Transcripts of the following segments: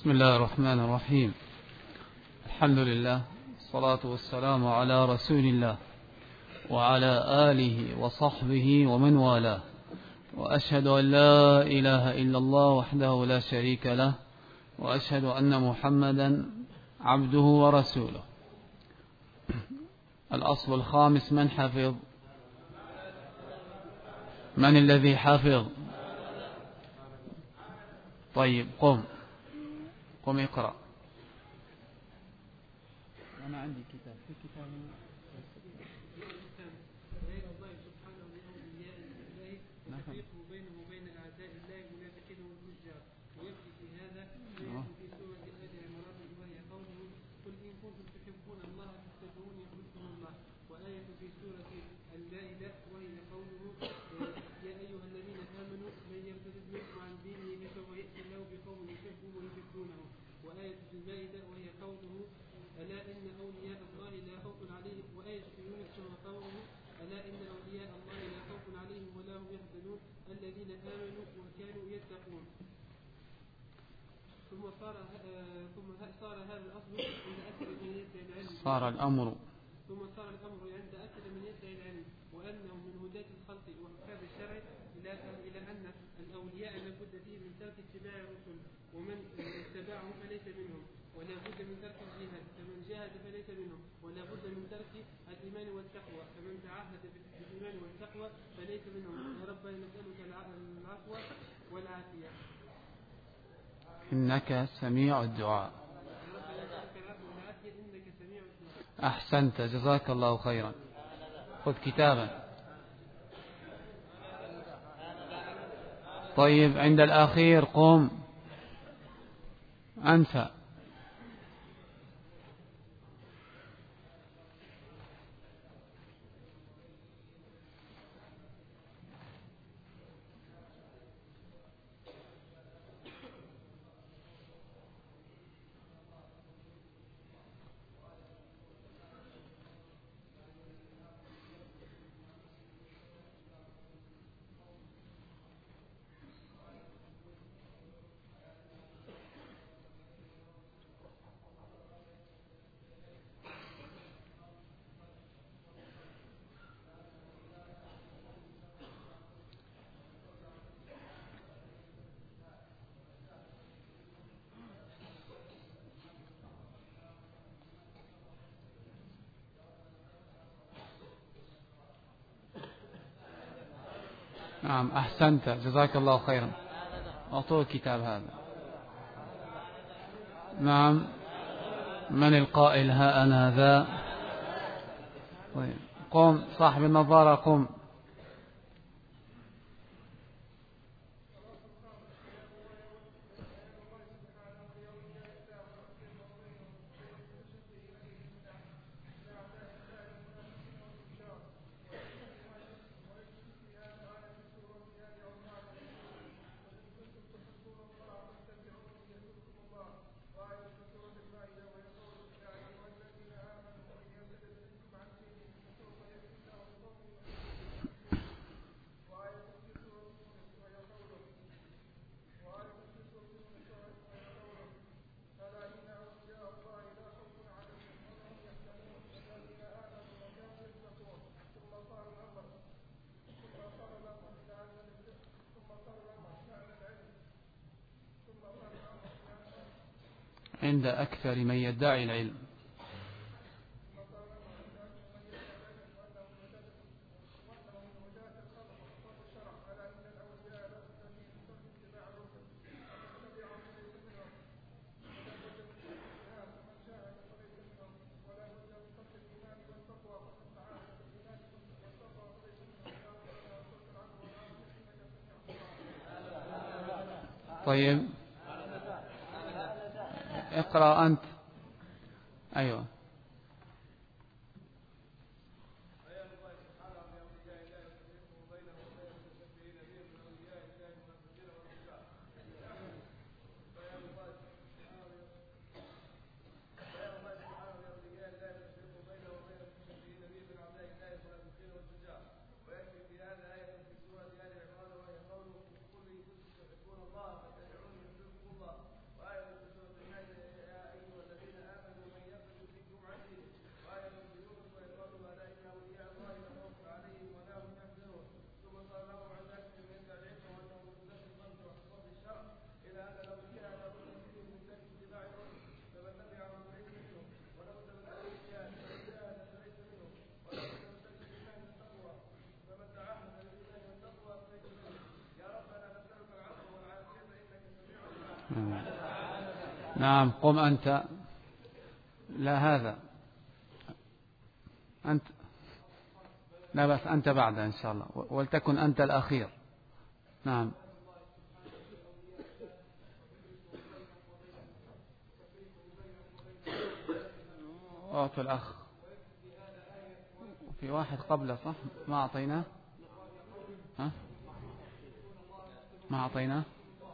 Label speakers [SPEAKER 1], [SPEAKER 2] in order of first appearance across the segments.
[SPEAKER 1] بسم الله الرحمن الرحيم. الحمد لله، الصلاة والسلام على رسول الله وعلى آله وصحبه ومن والاه، وأشهد أن لا إله إلا الله وحده لا شريك له، وأشهد أن محمدا عبده ورسوله. الأصل الخامس: من حفظ؟ من الذي حفظ؟ طيب، قم اقرأ. أنا عندي كتاب، في كتاب
[SPEAKER 2] وتفريقه بينه وبين أعداء الله المنافقين والفجار، ويبدي في هذا ما في سورة آل عمران وهي قوله: قل إن كنتم تحبون الله فاتبعوني يحببكم الله، وآية في سورة المائدة وهي قوله: يا أيها الذين آمنوا من يرتد منكم عن دينه فسوف يأتي الله بقوم يحبهم ويحبونه، وآية في المائدة وهي قوله: ألا إن أولياء الله لا خوف عليهم، وآية في يونس وقوله: ألا إن أولياء الله لا خوف عليهم ولا هم يحزنون الذين آمنوا وكانوا يتقون. ثم صار هذا الأصل عند أكثر من يدعي العلم. ثم صار الأمر عند أكثر من يدعي العلم وأنه من هداة الخلق وحفاظ الشرع إلى أن الأولياء لا بد فيه من ترك اتباع الرسل، ومن اتبعهم فليس منهم، ولا بد من ترك الجهاد، فمن جاهد فليس منهم، ولا بد من ترك الإيمان والتقوى، فمن تعهد بالإيمان والتقوى فليس منهم. يا رب نسألك العفو والعافية
[SPEAKER 1] إنك سميع الدعاء. أحسنت، جزاك الله خيرا. خذ كتابا. طيب، عند الأخير قم أنت. نعم، أحسنت، جزاك الله خيرا. أعطوه الكتاب هذا. نعم، من القائل ها أنا ذا؟ طيب، قم صاحب النظارة، قم. عند أكثر من يدعي العلم. طيب، اقرأ أنت. أيوة. نعم قم أنت. لا هذا أنت، لا بس أنت بعد إن شاء الله، ولتكن أنت الأخير. نعم. في الأخ في واحد قبله صح ما أعطيناه. ها ما أعطيناه.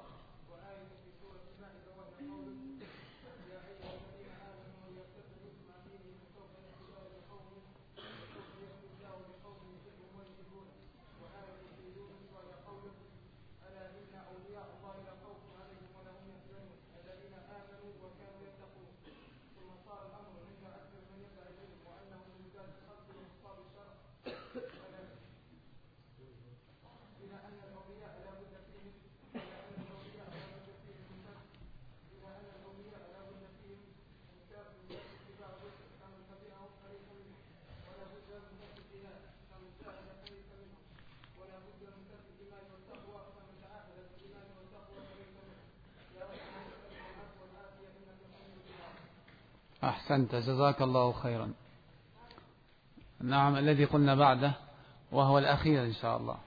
[SPEAKER 1] أحسنت جزاك الله خيرا. نعم الذي قلنا بعده وهو الأخير إن شاء الله.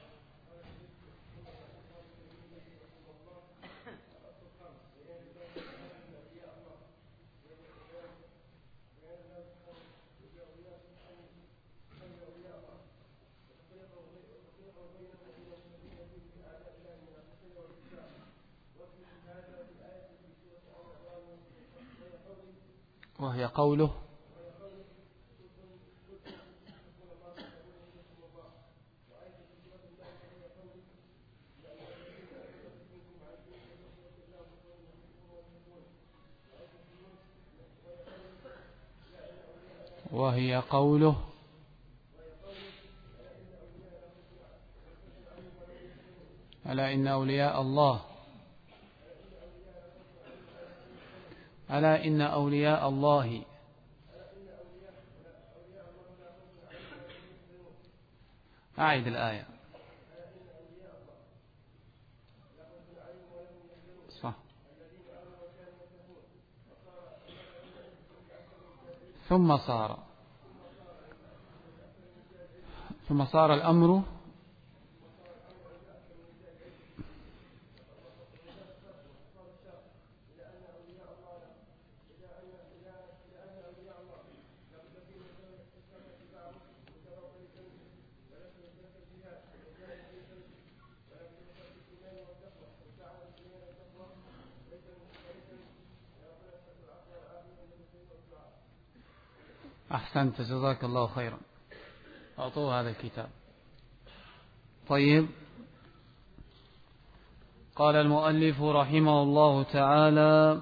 [SPEAKER 1] وهي قوله ألا إن أولياء الله، ألا إن أولياء الله. أعيد الآية. صح. ثم صار الأمر أحسنت جزاك الله خيرا. أعطوه هذا الكتاب. طيب قال المؤلف رحمه الله تعالى: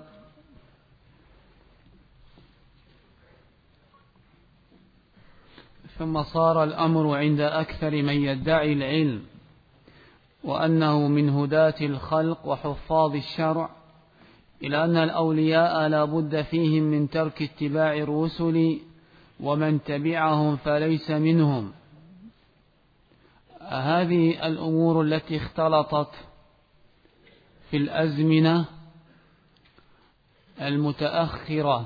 [SPEAKER 1] ثم صار الأمر عند أكثر من يدعي العلم وأنه من هداة الخلق وحفاظ الشرع إلى أن الأولياء لا بد فيهم من ترك اتباع الرسل، ومن تبعهم فليس منهم. هذه الأمور التي اختلطت في الأزمنة المتأخرة،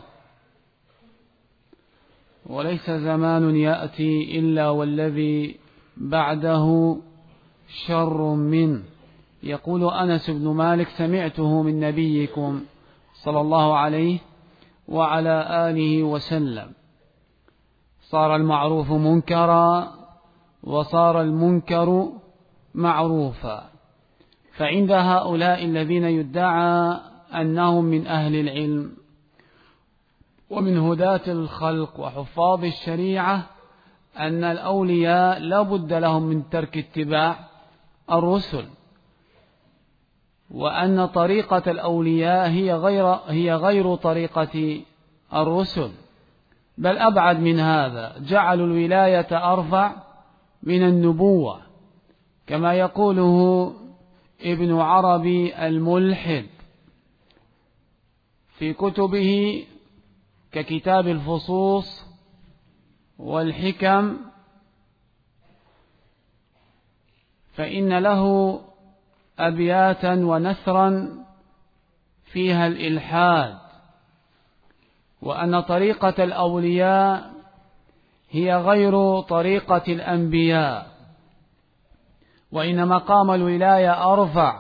[SPEAKER 1] وليس زمان يأتي إلا والذي بعده شر منه. يقول أنس بن مالك: سمعته من نبيكم صلى الله عليه وعلى آله وسلم: صار المعروف منكرا وصار المنكر معروفا. فعند هؤلاء الذين يدعى أنهم من أهل العلم ومن هداة الخلق وحفاظ الشريعة أن الأولياء لا بد لهم من ترك اتباع الرسل، وأن طريقة الأولياء هي غير طريقة الرسل، بل أبعد من هذا، جعلوا الولاية أرفع من النبوة، كما يقوله ابن عربي الملحد في كتبه ككتاب الفصوص والحكم، فإن له أبياتا ونثرا فيها الإلحاد، وأن طريقة الأولياء هي غير طريقة الأنبياء، وإن مقام الولاية أرفع.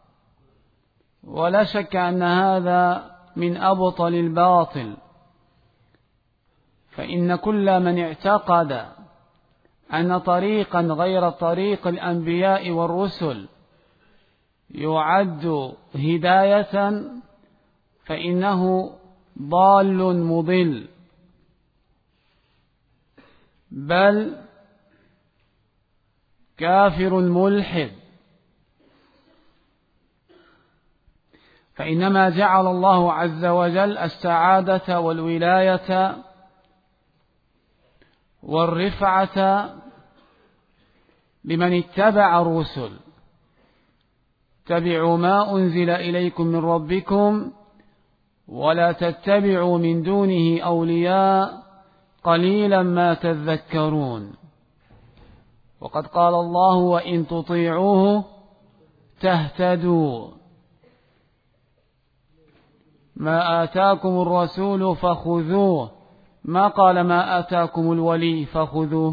[SPEAKER 1] ولا شك أن هذا من أبطل الباطل، فإن كل من اعتقد أن طريقا غير طريق الأنبياء والرسل يعد هداية فإنه ضال مضل، بل كافر ملحد. فإنما جعل الله عز وجل السعادة والولاية والرفعة لمن اتبع الرسل. اتبعوا ما أنزل إليكم من ربكم ولا تتبعوا من دونه أولياء قليلا ما تذكرون. وقد قال الله: وإن تطيعوه تهتدوا. ما آتاكم الرسول فخذوه، ما قال ما آتاكم الولي فخذوه.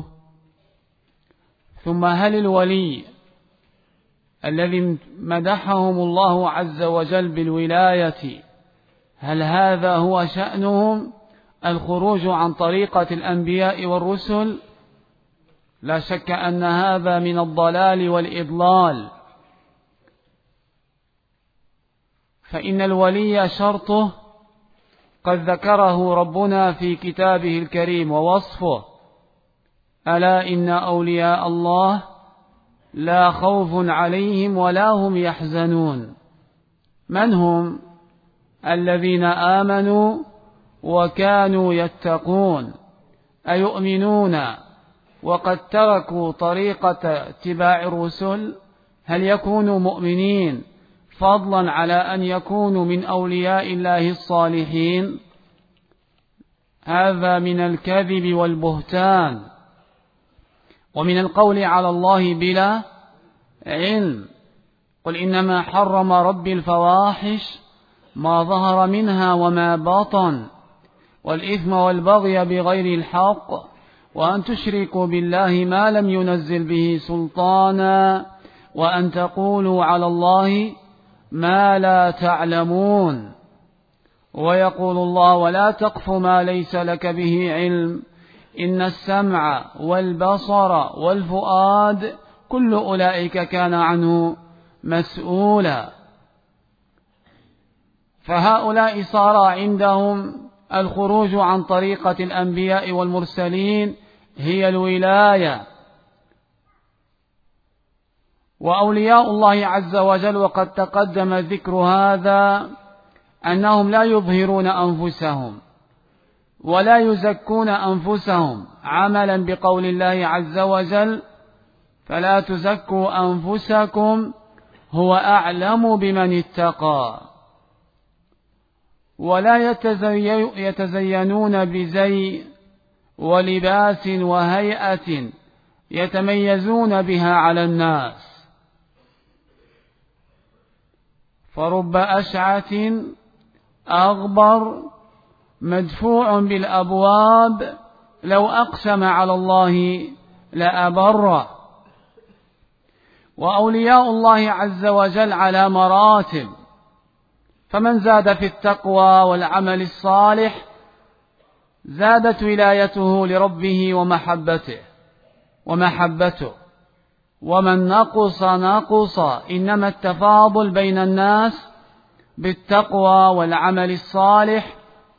[SPEAKER 1] ثم هل الولي الذي مدحهم الله عز وجل بالولاية هل هذا هو شأنهم الخروج عن طريقة الأنبياء والرسل؟ لا شك أن هذا من الضلال والإضلال، فإن الولي شرطه قد ذكره ربنا في كتابه الكريم ووصفه: ألا إن أولياء الله لا خوف عليهم ولا هم يحزنون. من هم؟ الذين آمنوا وكانوا يتقون. أيؤمنون وقد تركوا طريقة اتباع الرسل؟ هل يكونوا مؤمنين فضلا على أن يكونوا من أولياء الله الصالحين؟ هذا من الكذب والبهتان، ومن القول على الله بلا علم. قل إنما حرم ربي الفواحش ما ظهر منها وما بطن والإثم والبغي بغير الحق وأن تشركوا بالله ما لم ينزل به سلطانا وأن تقولوا على الله ما لا تعلمون. ويقول الله: ولا تقف ما ليس لك به علم إن السمع والبصر والفؤاد كل أولئك كان عنه مسؤولا. فهؤلاء صار عندهم الخروج عن طريقة الأنبياء والمرسلين هي الولاية. وأولياء الله عز وجل وقد تقدم ذكر هذا أنهم لا يظهرون أنفسهم ولا يزكون أنفسهم، عملا بقول الله عز وجل: فلا تزكوا أنفسكم هو أعلم بمن اتقى. ولا يتزينون بزي ولباس وهيئة يتميزون بها على الناس. فرب أشعث أغبر مدفوع بالأبواب لو أقسم على الله لأبره. وأولياء الله عز وجل على مراتب، فمن زاد في التقوى والعمل الصالح زادت ولايته لربه ومحبته، ومن نقص نقص. إنما التفاضل بين الناس بالتقوى والعمل الصالح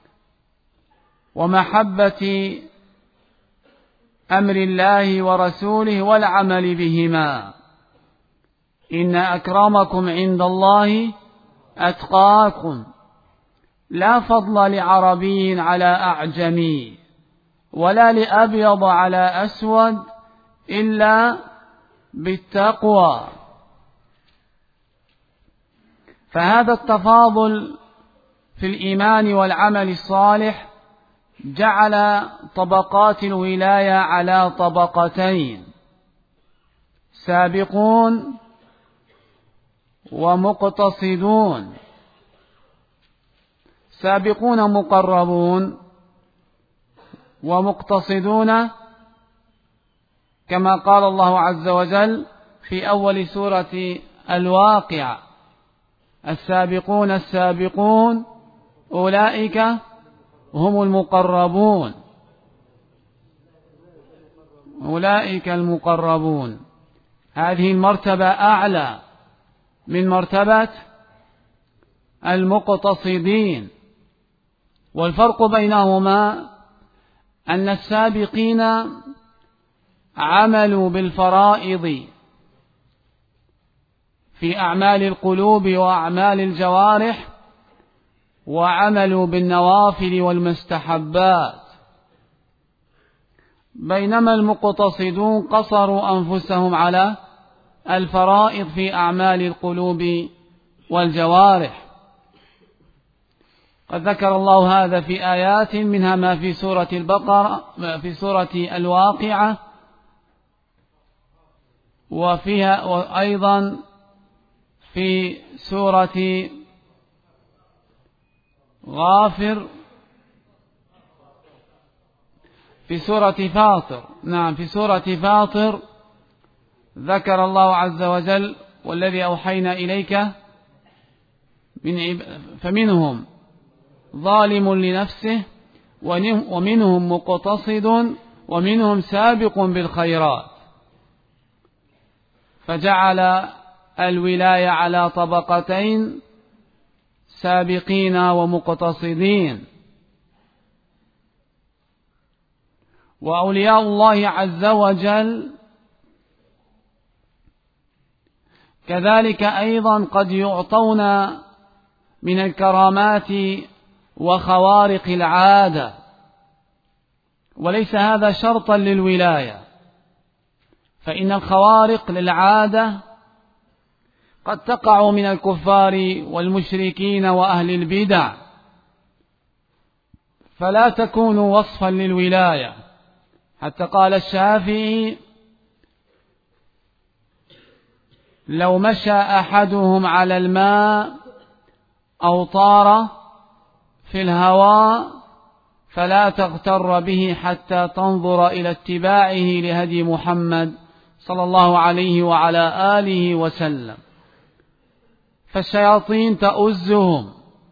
[SPEAKER 1] ومحبة أمر الله ورسوله والعمل بهما. إن أكرمكم عند الله أتقاكم. لا فضل لعربي على أعجمي ولا لأبيض على أسود إلا بالتقوى. فهذا التفاضل في الإيمان والعمل الصالح جعل طبقات الولاية على طبقتين: سابقون ومقتصدون. سابقون مقربون ومقتصدون، كما قال الله عز وجل في أول سورة الواقعة: السابقون السابقون أولئك هم المقربون، أولئك المقربون. هذه المرتبة أعلى من مرتبة المقتصدين. والفرق بينهما أن السابقين عملوا بالفرائض في أعمال القلوب وأعمال الجوارح، وعملوا بالنوافل والمستحبات، بينما المقتصدون قصروا أنفسهم على الفرائض في أعمال القلوب والجوارح. قد ذكر الله هذا في آيات، منها ما في سورة البقرة، في سورة الواقعة، وفيها وأيضا في سورة غافر، في سورة فاطر. نعم، في سورة فاطر ذكر الله عز وجل: والذي أوحينا إليك فمنهم ظالم لنفسه ومنهم مقتصد ومنهم سابق بالخيرات. فجعل الولاية على طبقتين: سابقين ومقتصدين. وأولياء الله عز وجل كذلك أيضا قد يعطون من الكرامات وخوارق العادة، وليس هذا شرطا للولاية، فإن الخوارق للعادة قد تقع من الكفار والمشركين وأهل البدع، فلا تكون وصفا للولاية. حتى قال الشافعي: لو مشى أحدهم على الماء أو طار في الهواء فلا تغتر به حتى تنظر إلى اتباعه لهدي محمد صلى الله عليه وعلى آله وسلم. فالشياطين تؤزهم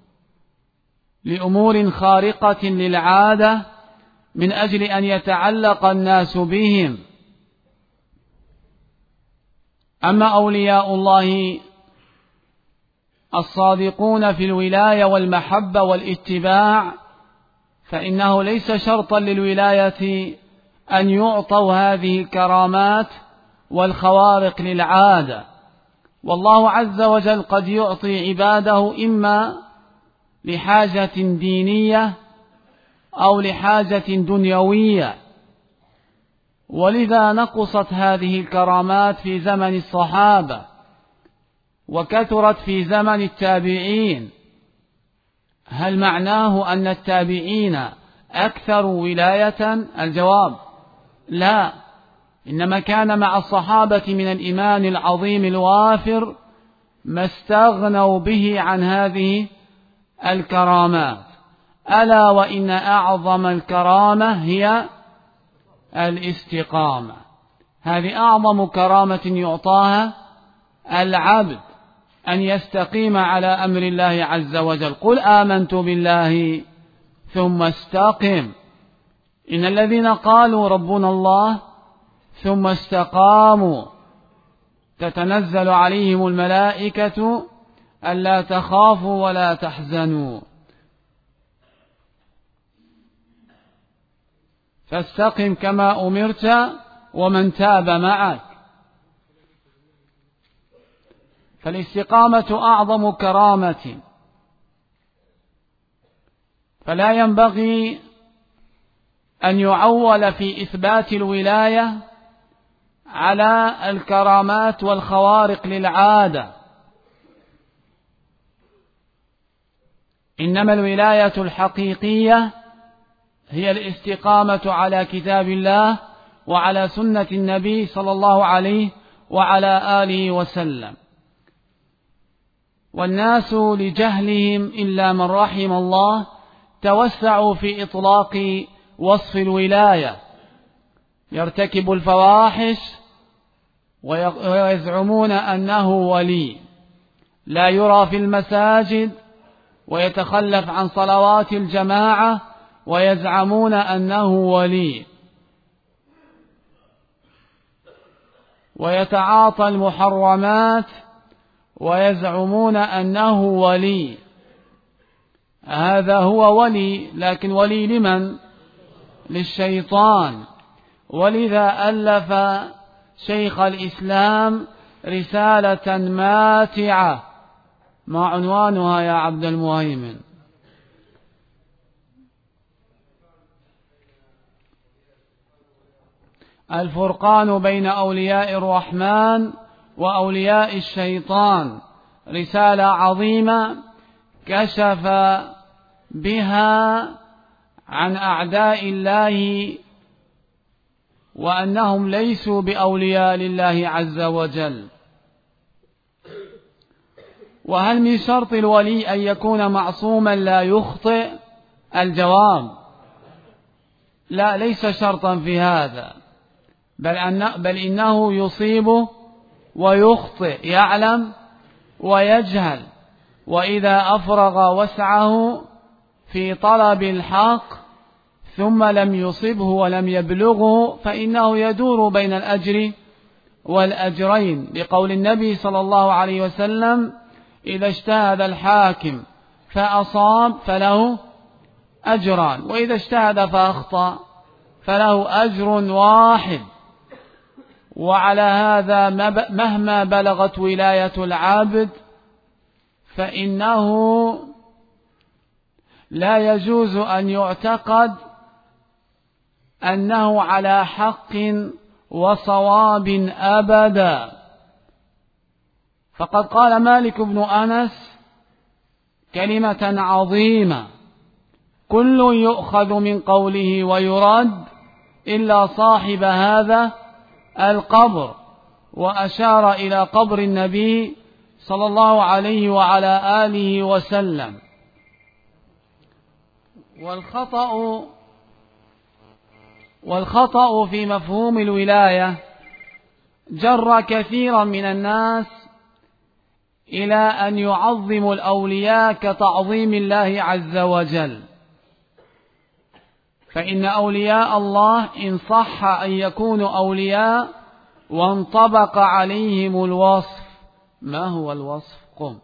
[SPEAKER 1] لأمور خارقة للعادة من أجل أن يتعلق الناس بهم. أما أولياء الله الصادقون في الولاية والمحبة والاتباع فإنه ليس شرطا للولاية أن يعطوا هذه الكرامات والخوارق للعادة، والله عز وجل قد يعطي عباده إما لحاجة دينية أو لحاجة دنيوية، ولذا نقصت هذه الكرامات في زمن الصحابة وكثرت في زمن التابعين. هل معناه أن التابعين أكثر ولاية؟ الجواب: لا، إنما كان مع الصحابة من الإيمان العظيم الوافر ما استغنوا به عن هذه الكرامات. ألا وإن أعظم الكرامة هي الاستقامة. هذه أعظم كرامة يعطاها العبد، أن يستقيم على أمر الله عز وجل. قل آمنت بالله ثم استقم. إن الذين قالوا ربنا الله ثم استقاموا تتنزل عليهم الملائكة ألا تخافوا ولا تحزنوا فاستقم كما أمرت ومن تاب معك. فالاستقامة أعظم كرامة، فلا ينبغي أن يعول في إثبات الولاية على الكرامات والخوارق للعادة، إنما الولاية الحقيقية هي الاستقامة على كتاب الله وعلى سنة النبي صلى الله عليه وعلى آله وسلم. والناس لجهلهم إلا من رحم الله توسعوا في إطلاق وصف الولاية، يرتكب الفواحش ويزعمون أنه ولي، لا يرى في المساجد ويتخلف عن صلوات الجماعة ويزعمون أنه ولي، ويتعاطى المحرمات ويزعمون أنه ولي. هذا هو ولي، لكن ولي لمن؟ للشيطان. ولذا ألف شيخ الإسلام رسالة ماتعة، ما عنوانها يا عبد المهيمن؟ الفرقان بين أولياء الرحمن وأولياء الشيطان. رسالة عظيمة كشف بها عن أعداء الله وأنهم ليسوا بأولياء لله عز وجل. وهل من شرط الولي أن يكون معصوما لا يخطئ؟ الجواب لا، ليس شرطا في هذا، بل إنه يصيب ويخطئ، يعلم ويجهل، وإذا أفرغ وسعه في طلب الحق ثم لم يصبه ولم يبلغه فإنه يدور بين الأجر والأجرين، لقول النبي صلى الله عليه وسلم: إذا اجتهد الحاكم فأصاب فله أجران، وإذا اجتهد فأخطأ فله أجر واحد. وعلى هذا مهما بلغت ولاية العبد فإنه لا يجوز أن يعتقد أنه على حق وصواب أبدا. فقد قال مالك بن أنس كلمة عظيمة: كل يؤخذ من قوله ويرد إلا صاحب هذا القبر، وأشار إلى قبر النبي صلى الله عليه وعلى آله وسلم. والخطأ في مفهوم الولاية جر كثيرا من الناس إلى أن يعظموا الأولياء كتعظيم الله عز وجل، فإن أولياء الله إن صح أن يكونوا أولياء وانطبق عليهم الوصف. ما هو الوصف؟ قم.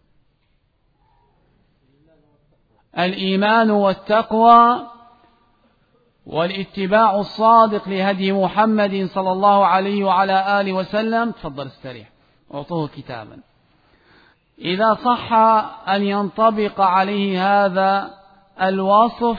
[SPEAKER 1] الإيمان والتقوى والاتباع الصادق لهدي محمد صلى الله عليه وعلى آله وسلم. تفضل استريح، أعطوه كتابا. إذا صح أن ينطبق عليه هذا الوصف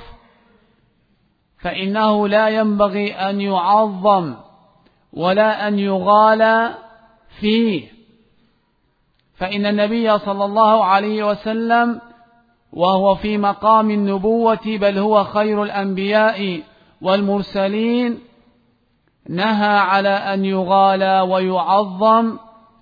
[SPEAKER 1] فإنه لا ينبغي أن يعظم ولا أن يغالى فيه، فإن النبي صلى الله عليه وسلم وهو في مقام النبوة بل هو خير الأنبياء والمرسلين نهى على أن يغالى ويعظم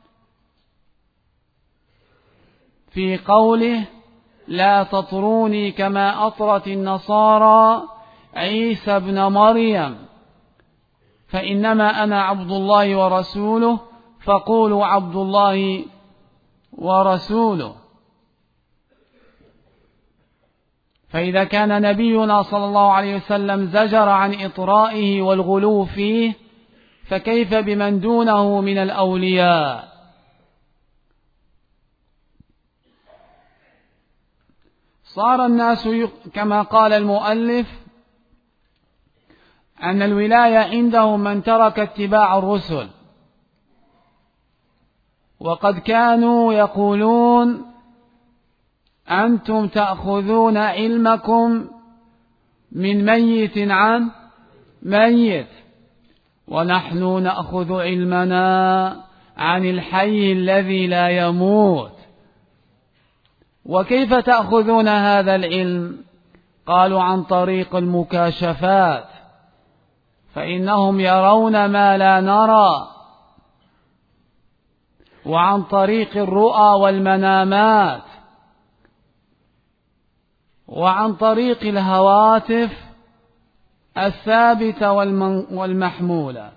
[SPEAKER 1] في قوله: لا تطروني كما أطرت النصارى عيسى ابن مريم، فإنما أنا عبد الله ورسوله فقولوا عبد الله ورسوله. فإذا كان نبينا صلى الله عليه وسلم زجر عن إطرائه والغلو فيه، فكيف بمن دونه من الأولياء؟ صار الناس كما قال المؤلف أن الولاية عندهم من ترك اتباع الرسل، وقد كانوا يقولون: أنتم تأخذون علمكم من ميت عن ميت، ونحن نأخذ علمنا عن الحي الذي لا يموت. وكيف تأخذون هذا العلم؟ قالوا: عن طريق المكاشفات، فإنهم يرون ما لا نرى. وعن طريق الرؤى والمنامات وعن طريق الهواتف الثابتة والمحمولة.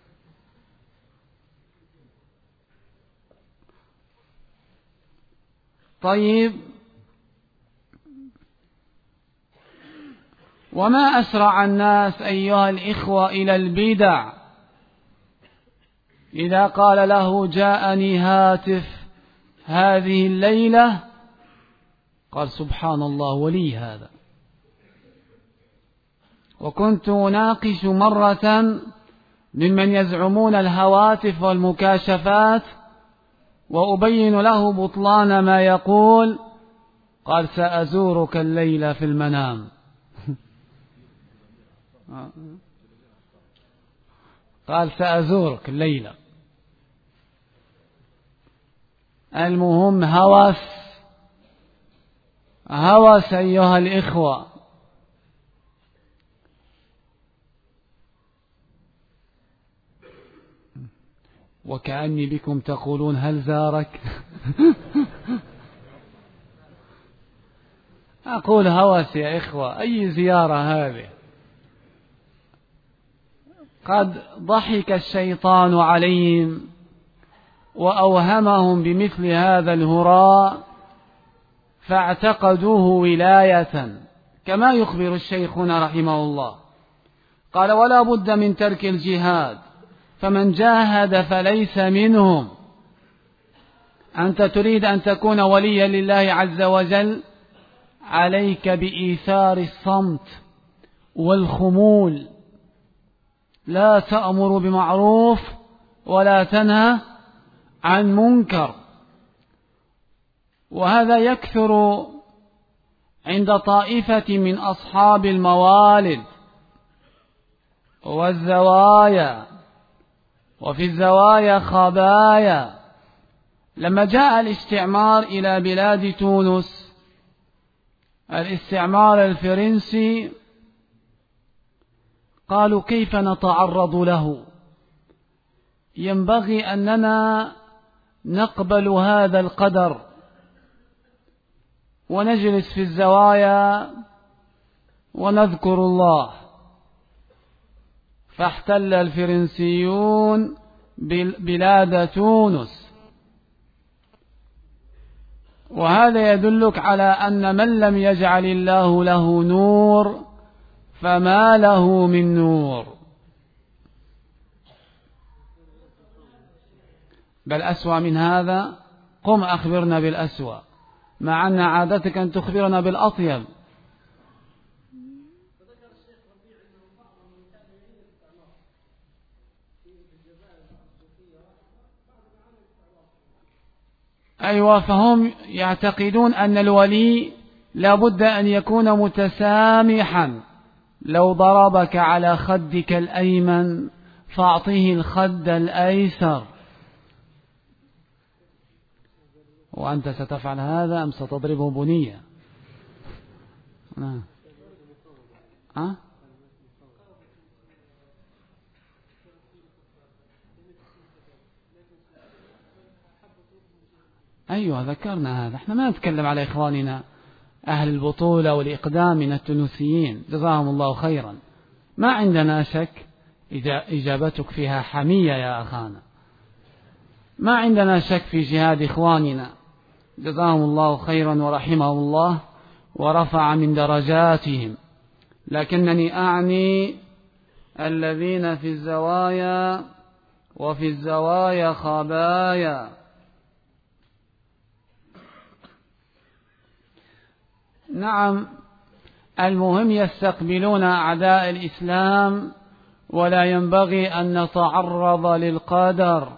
[SPEAKER 1] طيب، وما أسرع الناس أيها الإخوة إلى البدع إذا قال له جاءني هاتف هذه الليلة قال سبحان الله ولي هذا. وكنت أناقش مرة ممن يزعمون الهواتف والمكاشفات وأبين له بطلان ما يقول، قال سأزورك الليلة في المنام. قال سأزورك الليلة. المهم هوس أيها الإخوة. وكأني بكم تقولون هل زارك؟ أقول هوس يا إخوة، أي زيارة هذه؟ قد ضحك الشيطان عليهم وأوهمهم بمثل هذا الهراء فاعتقدوه ولاية، كما يخبر الشيخنا رحمه الله قال ولا بد من ترك الجهاد، فمن جاهد فليس منهم. أنت تريد أن تكون وليا لله عز وجل، عليك بإيثار الصمت والخمول، لا تأمر بمعروف ولا تنهى عن منكر. وهذا يكثر عند طائفة من أصحاب الموالد والزوايا، وفي الزوايا خبايا. لما جاء الاستعمار إلى بلاد تونس، الاستعمار الفرنسي، قالوا كيف نتعرض له؟ ينبغي أننا نقبل هذا القدر ونجلس في الزوايا ونذكر الله. فاحتل الفرنسيون بلاد تونس. وهذا يدلك على أن من لم يجعل الله له نور فما له من نور. بل أسوأ من هذا، قم أخبرنا بالأسوأ، مع أن عادتك أن تخبرنا بالأطيب. أيوة، فهم يعتقدون أن الولي لابد أن يكون متسامحا. لو ضربك على خدك الأيمن فأعطه الخد الأيسر. وأنت ستفعل هذا أم ستضربه بنية؟ أيوة ذكرنا هذا. احنا ما نتكلم على إخواننا أهل البطولة والإقدام من التونسيين جزاهم الله خيرا، ما عندنا شك. إجابتك فيها حمية يا أخانا. ما عندنا شك في جهاد إخواننا جزاهم الله خيرا ورحمهم الله ورفع من درجاتهم، لكنني أعني الذين في الزوايا وفي الزوايا خبايا. نعم، المهم يستقبلون أعداء الإسلام، ولا ينبغي أن نتعرض للقدر.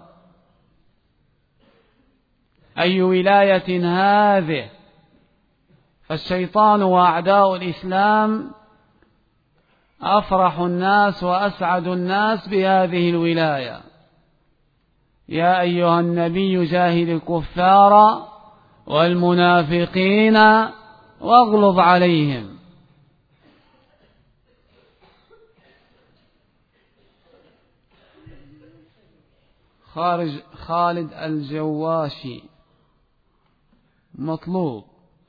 [SPEAKER 1] أي ولاية هذه؟ فالشيطان وأعداء الإسلام أفرح الناس وأسعد الناس بهذه الولاية. يا أيها النبي جاهد الكفار والمنافقين واغلظ عليهم. خالد الجواشي. مطلوب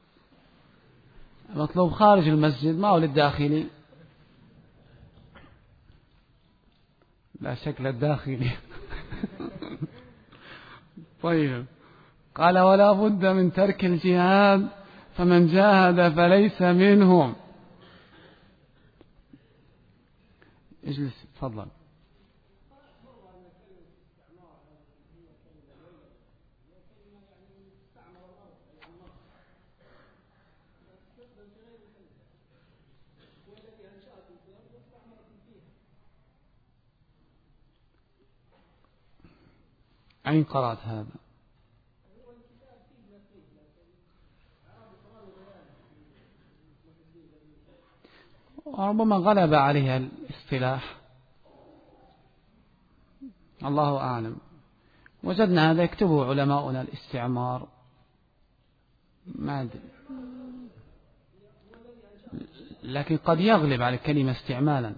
[SPEAKER 1] خارج المسجد، ما هو للداخلي، لا شكل الداخلي. طيب، قال ولا بد من ترك الجهاد فمن جاهد فليس منهم. اجلس تفضل. أين قرأت هذا؟ ربما غلب عليها الاصطلاح، الله أعلم. وجدنا هذا يكتبه علماؤنا الاستعمار، ما أدري، لكن قد يغلب على الكلمة استعمالا.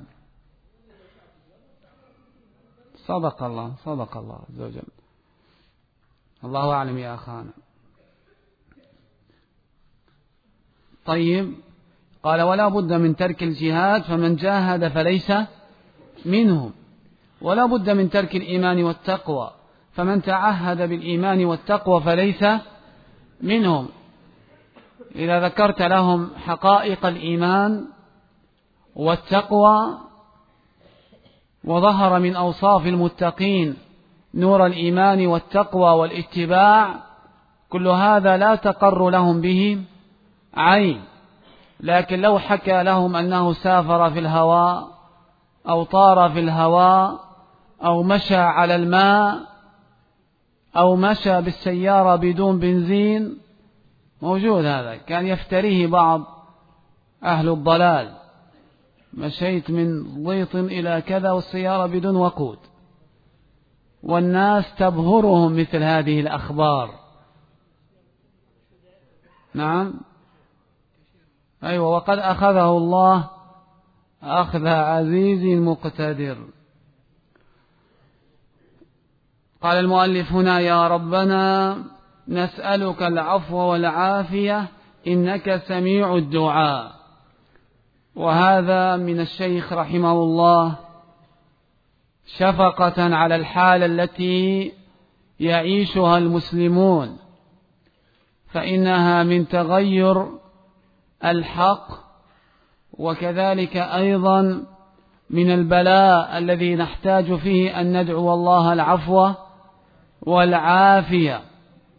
[SPEAKER 1] صدق الله عز وجل، الله أعلم يا أخانا. طيب، قال ولا بد من ترك الجهاد فمن جاهد فليس منهم، ولا بد من ترك الإيمان والتقوى فمن تعهد بالإيمان والتقوى فليس منهم. إذا ذكرت لهم حقائق الإيمان والتقوى وظهر من أوصاف المتقين نور الإيمان والتقوى والاتباع، كل هذا لا تقر لهم به عين. لكن لو حكى لهم أنه سافر في الهواء أو طار في الهواء أو مشى على الماء أو مشى بالسيارة بدون بنزين، موجود هذا، كان يفتريه بعض أهل الضلال، مشيت من ضيط إلى كذا والسيارة بدون وقود، والناس تبهرهم مثل هذه الأخبار. نعم، أيوة، وقد أخذه الله أخذ عزيز مقتدر. قال المؤلف هنا يا ربنا نسألك العفو والعافية إنك سميع الدعاء. وهذا من الشيخ رحمه الله شفقة على الحال التي يعيشها المسلمون، فإنها من تغير الحق، وكذلك أيضا من البلاء الذي نحتاج فيه أن ندعو الله العفو والعافية.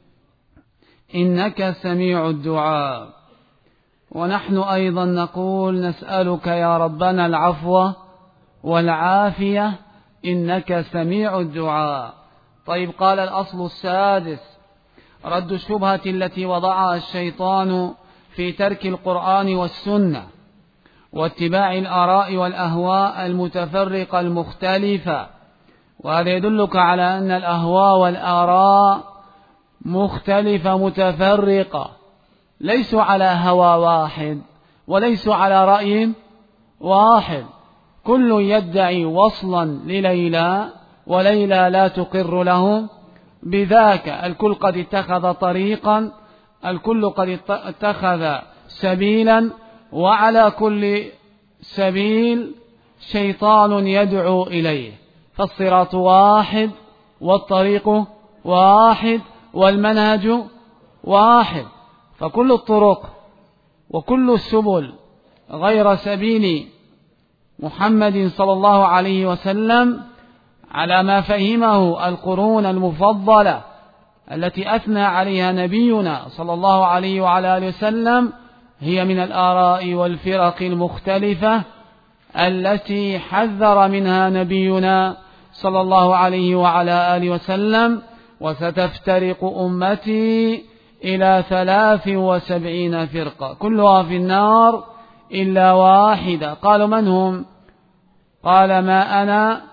[SPEAKER 1] إنك سميع الدعاء. ونحن أيضا نقول نسألك يا ربنا العفو والعافية إنك سميع الدعاء. طيب، قال الأصل السادس رد الشبهة التي وضعها الشيطان في ترك القرآن والسنة واتباع الآراء والأهواء المتفرقة المختلفة. وهذا يدلك على أن الأهواء والآراء مختلفة متفرقة، ليسوا على هوى واحد وليسوا على رأي واحد، كل يدعي وصلا لليلى وليلى لا تقر له بذاك. الكل قد اتخذ طريقا، الكل قد اتخذ سبيلا، وعلى كل سبيل شيطان يدعو إليه، فالصراط واحد والطريق واحد والمنهج واحد، فكل الطرق وكل السبل غير سبيل محمد صلى الله عليه وسلم على ما فهمه القرون المفضلة التي أثنى عليها نبينا صلى الله عليه وعلى آله وسلم، هي من الآراء والفرق المختلفة التي حذر منها نبينا صلى الله عليه وعلى آله وسلم. وستفترق أمتي إلى 73 فرقة كلها في النار إلا واحدة. قالوا من هم؟ قال ما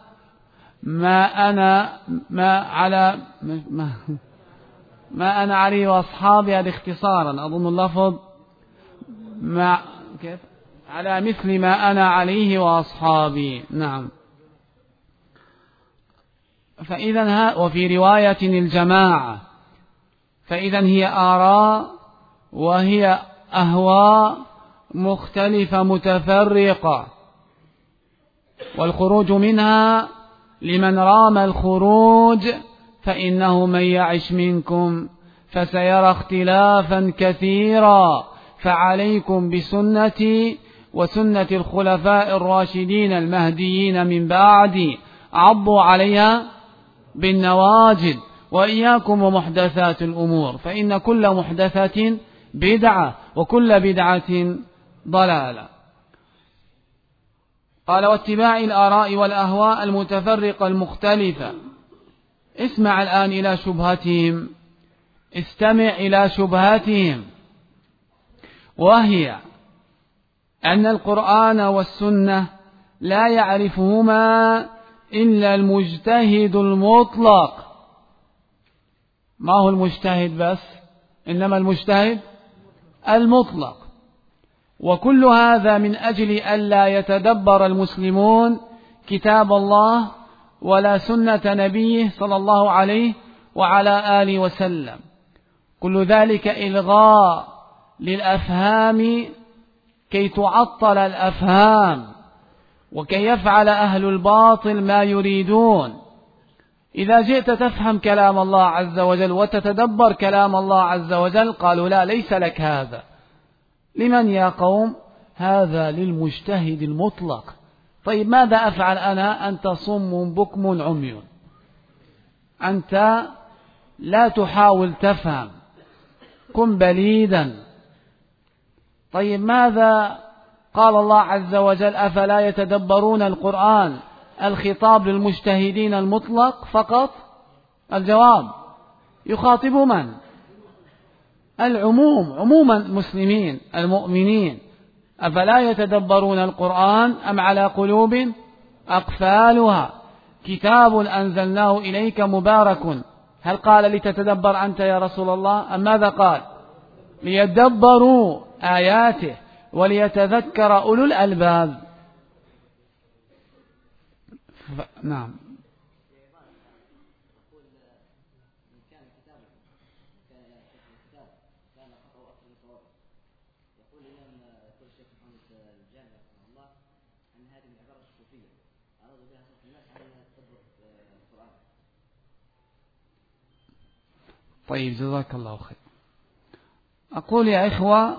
[SPEAKER 1] أنا عليه وأصحابي، هذا اختصارا أظن اللفظ كيف؟ على مثل ما أنا عليه وأصحابي. نعم. وفي رواية الجماعة، فإذا هي آراء وهي أهواء مختلفة متفرقة، والخروج منها لمن رام الخروج فإنه من يعش منكم فسيرى اختلافا كثيرا، فعليكم بسنتي وسنة الخلفاء الراشدين المهديين من بعدي، عضوا عليها بالنواجذ، وإياكم ومحدثات الأمور، فإن كل محدثة بدعة وكل بدعة ضلالة. قال واتباع الآراء والأهواء المتفرقة المختلفة. اسمع الآن إلى شبهتهم، استمع إلى شبهتهم، وهي أن القرآن والسنة لا يعرفهما إلا المجتهد المطلق. ما هو المجتهد بس؟ إنما المجتهد المطلق. وكل هذا من أجل ألا يتدبر المسلمون كتاب الله ولا سنة نبيه صلى الله عليه وعلى آله وسلم. كل ذلك إلغاء للأفهام كي تعطل الأفهام، وكي يفعل أهل الباطل ما يريدون. إذا جئت تفهم كلام الله عز وجل وتتدبر كلام الله عز وجل قالوا لا، ليس لك هذا. لمن يا قوم؟ هذا للمجتهد المطلق. طيب ماذا أفعل أنا؟ أنت صم بكم عمي، أنت لا تحاول تفهم، كن بليدا. طيب ماذا قال الله عز وجل؟ أفلا يتدبرون القرآن؟ الخطاب للمجتهدين المطلق فقط؟ الجواب يخاطب من؟ العموم، عموم المسلمين المؤمنين. أفلا يتدبرون القرآن أم على قلوب أقفالها؟ كتاب أنزلناه إليك مبارك. هل قال لتتدبر أنت يا رسول الله؟ أم ماذا قال؟ ليدبروا آياته وليتذكر أولو الألباب. نعم. طيب جزاك الله خير. أقول يا إخوة،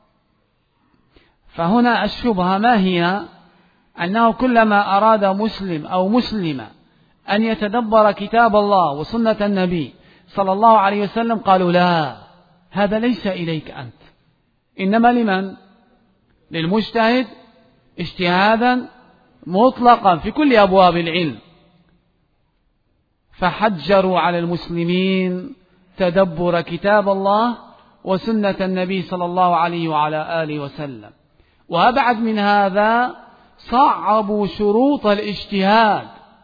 [SPEAKER 1] فهنا الشبهة ما هي؟ أنه كلما أراد مسلم أو مسلمة أن يتدبر كتاب الله وسنة النبي صلى الله عليه وسلم قالوا لا، هذا ليس إليك أنت، إنما لمن؟ للمجتهد اجتهادا مطلقا في كل أبواب العلم. فحجروا على المسلمين تدبر كتاب الله وسنة النبي صلى الله عليه وعلى آله وسلم. وأبعد من هذا صعبوا شروط الاجتهاد،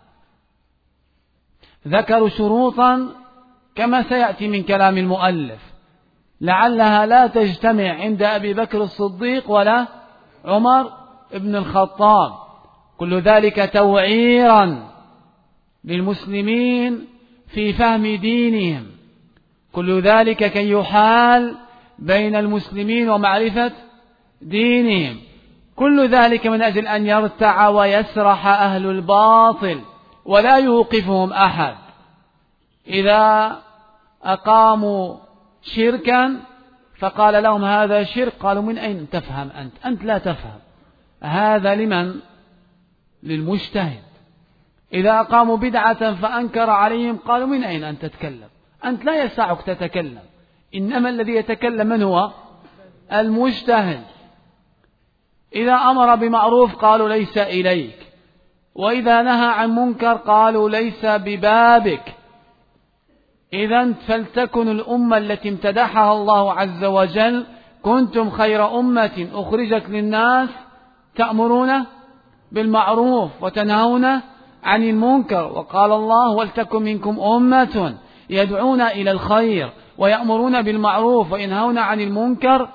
[SPEAKER 1] ذكروا شروطا كما سيأتي من كلام المؤلف لعلها لا تجتمع عند أبي بكر الصديق ولا عمر بن الخطاب. كل ذلك توعيرا للمسلمين في فهم دينهم، كل ذلك كي يحال بين المسلمين ومعرفة دينهم، كل ذلك من أجل أن يرتع ويسرح أهل الباطل ولا يوقفهم أحد. إذا أقاموا شركا فقال لهم هذا شرك، قالوا من أين تفهم أنت لا تفهم. هذا لمن؟ للمجتهد. إذا أقاموا بدعة فأنكر عليهم قالوا من أين أنت تتكلم؟ أنت لا يسعك تتكلم، إنما الذي يتكلم من هو؟ المجتهد. إذا أمر بمعروف قالوا ليس إليك، وإذا نهى عن منكر قالوا ليس ببابك. إذن فلتكن الأمة التي امتدحها الله عز وجل كنتم خير أمة أخرجت للناس تأمرون بالمعروف وتنهون عن المنكر. وقال الله ولتكن منكم أمة يدعون إلى الخير ويأمرون بالمعروف وينهون عن المنكر.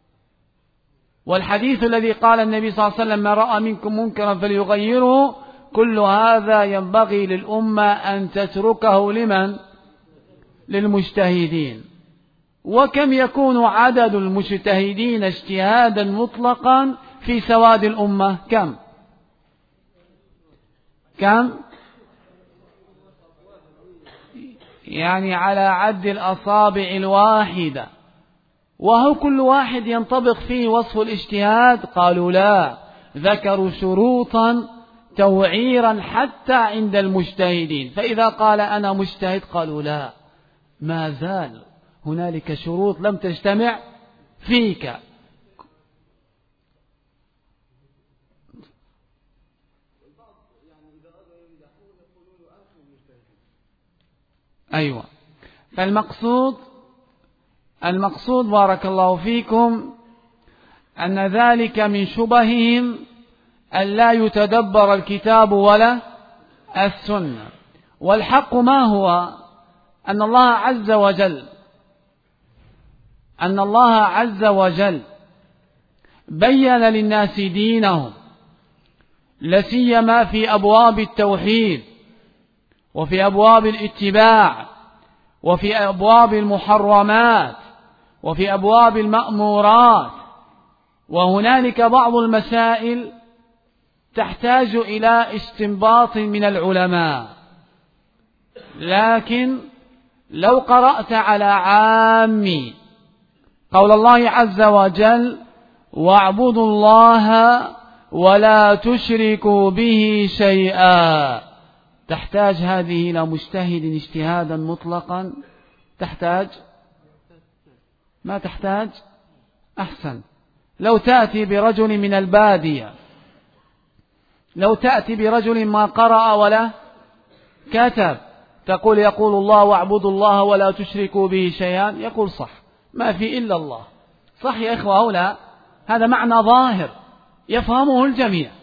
[SPEAKER 1] والحديث الذي قال النبي صلى الله عليه وسلم ما رأى منكم منكرا فليغيره كل هذا ينبغي للأمة أن تتركه لمن؟ للمجتهدين. وكم يكون عدد المجتهدين اجتهادا مطلقا في سواد الأمة؟ كم؟ يعني على عد الأصابع الواحدة، وهو كل واحد ينطبق فيه وصف الاجتهاد؟ قالوا لا، ذكروا شروطا توعيرا حتى عند المجتهدين، فإذا قال أنا مجتهد قالوا لا، ما زال هنالك شروط لم تجتمع فيك. أيوة. فالمقصود بارك الله فيكم أن ذلك من شبههم أن لا يتدبر الكتاب ولا السنة. والحق ما هو؟ أن الله عز وجل بين للناس دينهم، لسيما في أبواب التوحيد وفي أبواب الاتباع وفي أبواب المحرمات وفي أبواب المأمورات. وهنالك بعض المسائل تحتاج إلى استنباط من العلماء، لكن لو قرأت على عام قول الله عز وجل واعبدوا الله ولا تشركوا به شيئا، تحتاج هذه إلى مجتهد اجتهادا مطلقا؟ تحتاج؟ ما تحتاج؟ أحسن. لو تأتي برجل من البادية، لو تأتي برجل ما قرأ ولا كتب، يقول الله واعبدوا الله ولا تشركوا به شيئا، يقول صح، ما في إلا الله. صح يا إخوة أو لا؟ هذا معنى ظاهر يفهمه الجميع.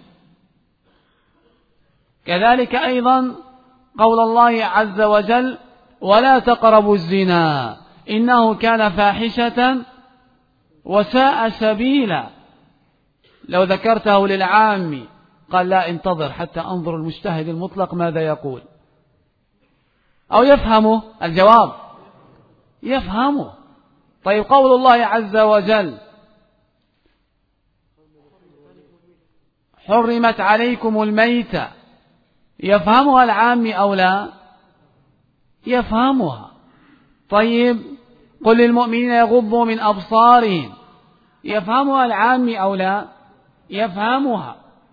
[SPEAKER 1] كذلك أيضا قول الله عز وجل ولا تقربوا الزنا إنه كان فاحشة وساء سبيلا، لو ذكرته للعام قال لا، انتظر حتى أنظر المجتهد المطلق ماذا يقول، أو يفهمه؟ الجواب يفهمه. طيب قول الله عز وجل حرمت عليكم الميتة، يفهمها العام أو لا؟ يفهمها. طيب قل للمؤمنين يغضوا من أبصارهم، يفهمها العام أو لا؟ يفهمها.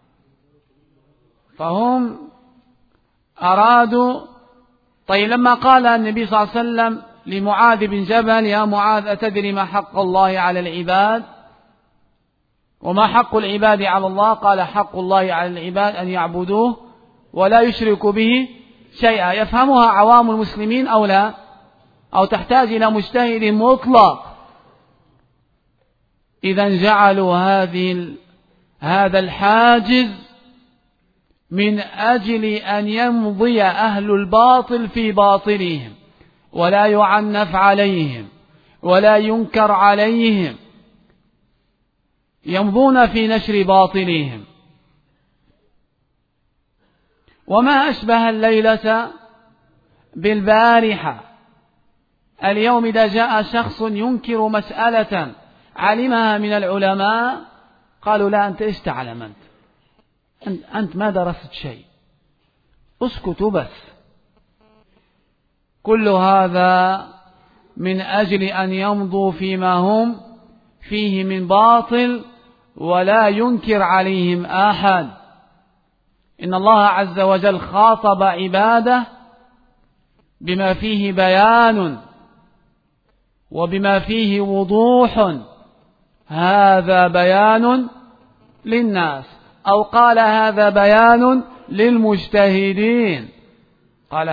[SPEAKER 1] فهم أرادوا. طيب لما قال النبي صلى الله عليه وسلم لمعاذ بن جبل يا معاذ أتدري ما حق الله على العباد وما حق العباد على الله؟ قال حق الله على العباد أن يعبدوه ولا يشركوا به شيئا. يفهمها عوام المسلمين أو لا؟ أو تحتاج إلى مجتهد مطلق؟ إذا جعلوا هذا الحاجز من أجل أن يمضي أهل الباطل في باطلهم ولا يعنف عليهم ولا ينكر عليهم، يمضون في نشر باطلهم. وما أشبه الليلة بالبارحة. اليوم إذا جاء شخص ينكر مسألة علمها من العلماء قالوا لا، أنت إيش تعلم؟ أنت ما درست شيء، اسكت بس. كل هذا من أجل أن يمضوا فيما هم فيه من باطل ولا ينكر عليهم أحد. إن الله عز وجل خاطب عباده بما فيه بيان وبما فيه وضوح، هذا بيان للناس، أو قال هذا بيان للمجتهدين. قال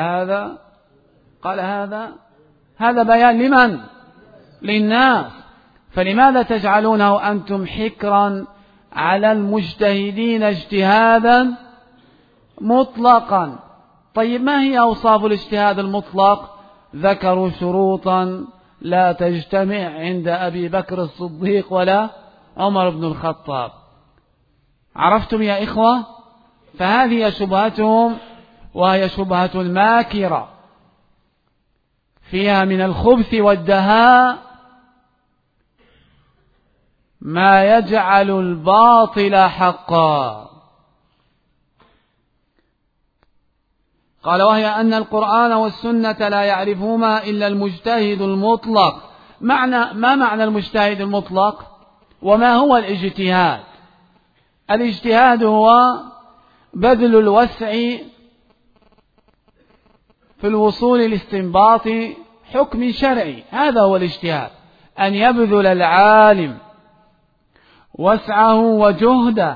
[SPEAKER 1] هذا بيان لمن؟ للناس. فلماذا تجعلونه أنتم حكرا على المجتهدين اجتهادا مطلقا؟ طيب ما هي أوصاف الاجتهاد المطلق؟ ذكروا شروطا لا تجتمع عند أبي بكر الصديق ولا عمر بن الخطاب. عرفتم يا إخوة؟ فهذه شبهتهم، وهي شبهة الماكرة فيها من الخبث والدهاء ما يجعل الباطل حقا. قال: وهي أن القرآن والسنة لا يعرفهما إلا المجتهد المطلق. ما معنى المجتهد المطلق؟ وما هو الاجتهاد؟ الاجتهاد هو بذل الوسع في الوصول لاستنباط حكم شرعي، هذا هو الاجتهاد، أن يبذل العالم وسعه وجهده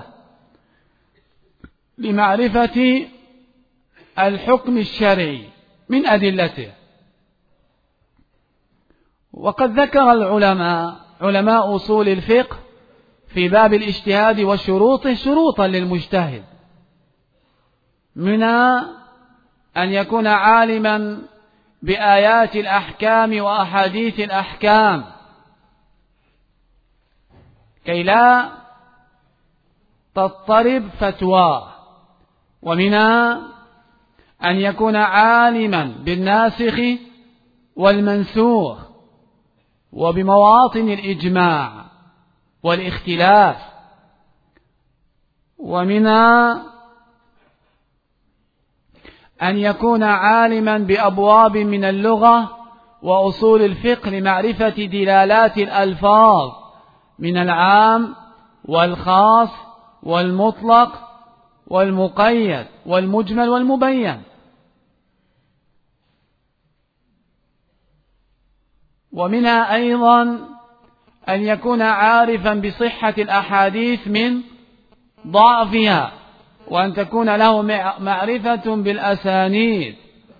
[SPEAKER 1] لمعرفة الحكم الشرعي من أدلته. وقد ذكر علماء أصول الفقه في باب الاجتهاد وشروطه شروطا للمجتهد، منها أن يكون عالما بآيات الأحكام وأحاديث الأحكام كي لا تضطرب فتواه، ومنها أن يكون عالما بالناسخ والمنسوخ وبمواطن الإجماع والاختلاف، ومنها أن يكون عالما بأبواب من اللغة وأصول الفقه لمعرفة دلالات الألفاظ من العام والخاص والمطلق والمقيد والمجمل والمبين، ومنها أيضا أن يكون عارفا بصحة الأحاديث من ضعفها، وأن تكون له معرفة بالأسانيد.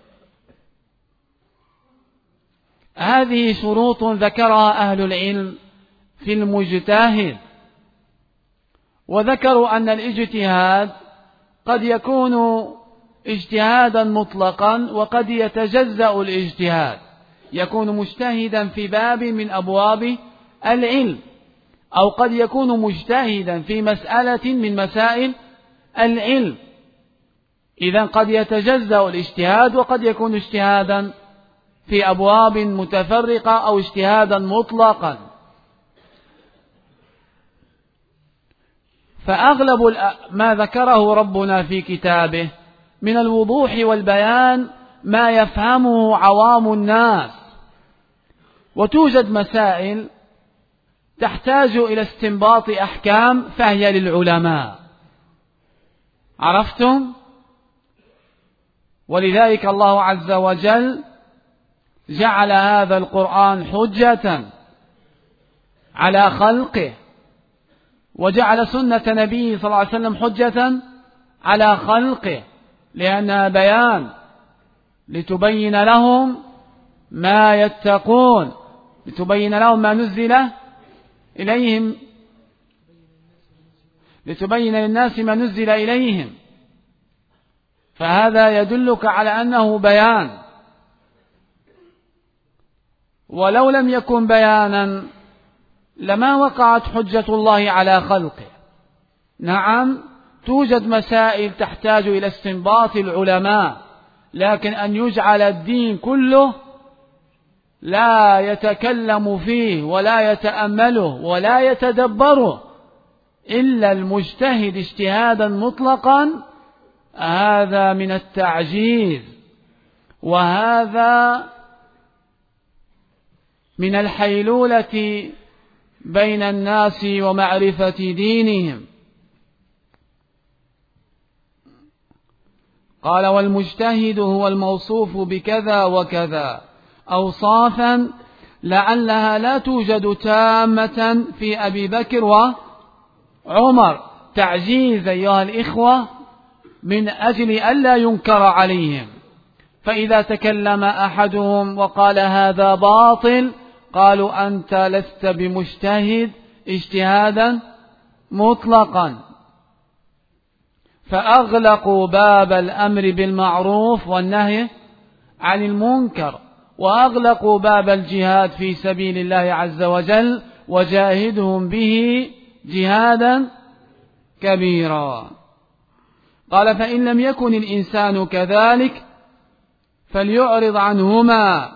[SPEAKER 1] هذه شروط ذكرها أهل العلم في المجتهد، وذكروا أن الاجتهاد قد يكون اجتهادا مطلقا، وقد يتجزأ الاجتهاد، يكون مجتهدا في باب من أبواب العلم، أو قد يكون مجتهدا في مسألة من مسائل العلم. إذن قد يتجزأ الاجتهاد، وقد يكون اجتهادا في أبواب متفرقة أو اجتهادا مطلقا. فأغلب ما ذكره ربنا في كتابه من الوضوح والبيان ما يفهمه عوام الناس، وتوجد مسائل تحتاج إلى استنباط أحكام فهي للعلماء، عرفتم؟ ولذلك الله عز وجل جعل هذا القرآن حجة على خلقه، وجعل سنة نبيه صلى الله عليه وسلم حجة على خلقه، لأنها بيان لتبين لهم ما يتقون، لتبين لهم ما نزل إليهم، لتبين للناس ما نزل إليهم. فهذا يدلك على أنه بيان، ولو لم يكن بيانا لما وقعت حجة الله على خلقه. نعم، توجد مسائل تحتاج إلى استنباط العلماء، لكن أن يجعل الدين كله لا يتكلم فيه ولا يتأمله ولا يتدبره إلا المجتهد اجتهادا مطلقا، هذا من التعجيز، وهذا من الحيلولة بين الناس ومعرفة دينهم. قال: والمجتهد هو الموصوف بكذا وكذا أوصافا لعلها لا توجد تامة في أبي بكر وعمر، تعجيز أيها الإخوة من أجل ألا ينكر عليهم. فإذا تكلم أحدهم وقال هذا باطل، قالوا أنت لست بمجتهد اجتهادا مطلقا. فأغلقوا باب الأمر بالمعروف والنهي عن المنكر، وأغلقوا باب الجهاد في سبيل الله عز وجل، وجاهدهم به جهادا كبيرا. قال فإن لم يكن الإنسان كذلك فليعرض عنهما.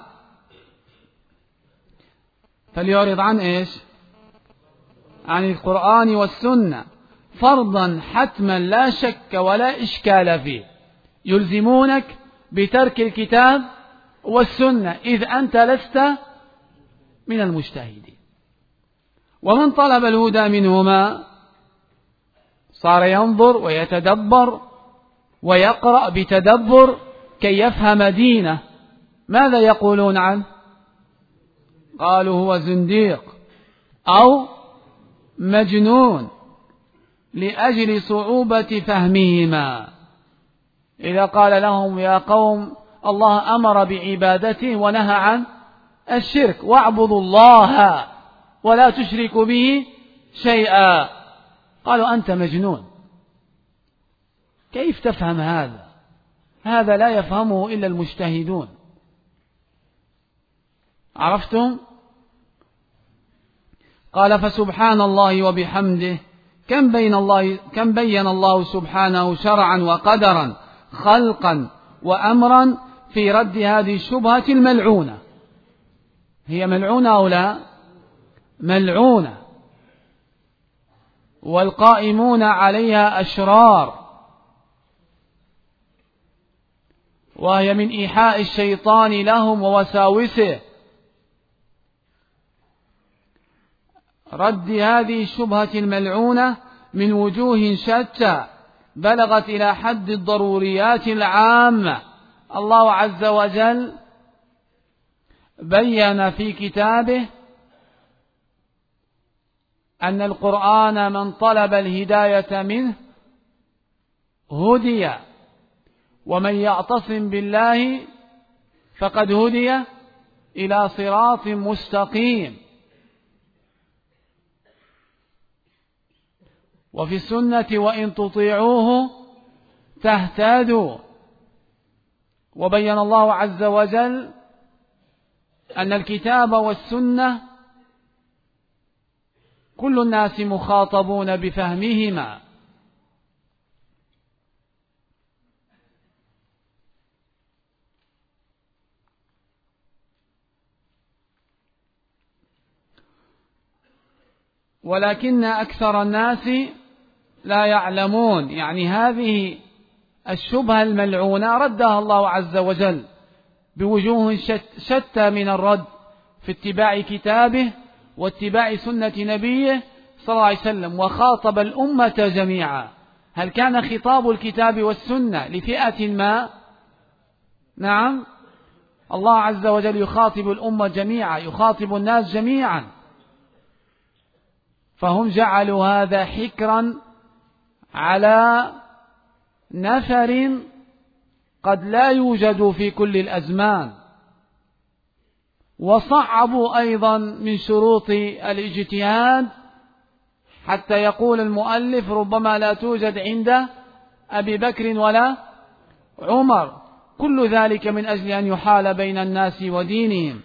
[SPEAKER 1] فليعرض عن إيش؟ عن القرآن والسنة فرضا حتما لا شك ولا إشكال فيه، يلزمونك بترك الكتاب والسنة إذ أنت لست من المجتهدين. ومن طلب الهدى منهما صار ينظر ويتدبر ويقرأ بتدبر كي يفهم دينه. ماذا يقولون عنه؟ قالوا هو زنديق أو مجنون لأجل صعوبة فهمهما. إذا قال لهم يا قوم الله أمر بعبادته ونهى عن الشرك واعبدوا الله ولا تشركوا به شيئا، قالوا أنت مجنون، كيف تفهم هذا؟ هذا لا يفهمه إلا المجتهدون. عرفتم؟ قال فسبحان الله وبحمده كم بين الله سبحانه شرعا وقدرا خلقا وأمرا في رد هذه الشبهة الملعونة. هي ملعونة أو لا؟ ملعونة، والقائمون عليها أشرار، وهي من إيحاء الشيطان لهم ووساوسه. رد هذه الشبهة الملعونة من وجوه شتى بلغت إلى حد الضروريات العامة. الله عز وجل بين في كتابه أن القرآن من طلب الهداية منه هدي، ومن يعتصم بالله فقد هدي إلى صراط مستقيم. وفي السنة وإن تطيعوه تهتدوا. وبين الله عز وجل أن الكتاب والسنة كل الناس مخاطبون بفهمهما. ولكن أكثر الناس لا يعلمون، يعني هذه الشبهة الملعونة ردها الله عز وجل بوجوه شتى من الرد في اتباع كتابه واتباع سنة نبيه صلى الله عليه وسلم، وخاطب الأمة جميعا. هل كان خطاب الكتاب والسنة لفئة ما؟ نعم، الله عز وجل يخاطب الأمة جميعا، يخاطب الناس جميعا، فهم جعلوا هذا حكرا على نفر قد لا يوجد في كل الأزمان. وصعبوا أيضا من شروط الاجتهاد حتى يقول المؤلف ربما لا توجد عند أبي بكر ولا عمر، كل ذلك من أجل أن يحال بين الناس ودينهم.